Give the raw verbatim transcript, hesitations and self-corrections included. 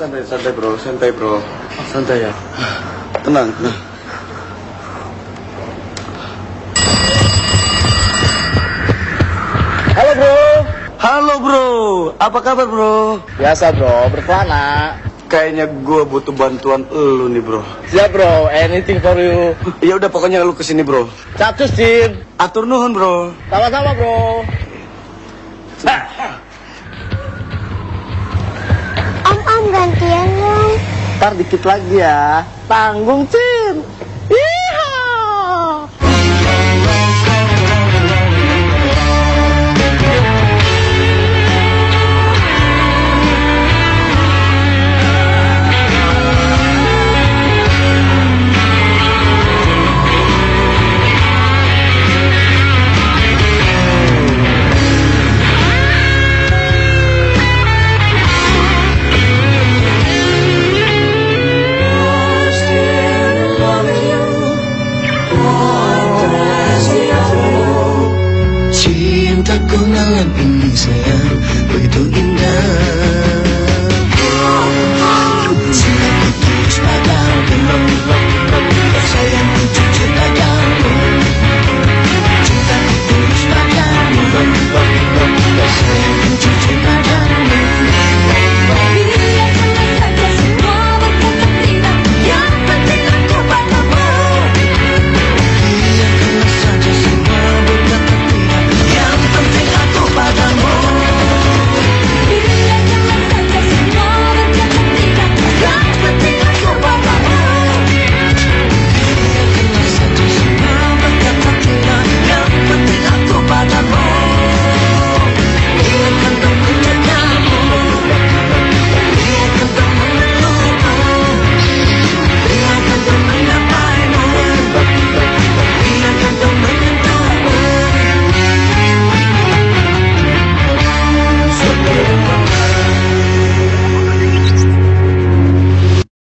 santai, santai bro, santai bro. Santai ya. Tenang, tenang. Halo bro. Halo bro, apa kabar bro? Biasa bro, berkelana. Kayaknya gue butuh bantuan lu nih bro. Siap bro, anything for you. Ya udah pokoknya lu kesini bro. Catus Jin. Atur nuhun bro. Sama-sama bro. Om om gantian dong. Ntar dikit lagi ya. Tanggung Cin. Yeehaw. Cintaku malam ini sayang begitu indah.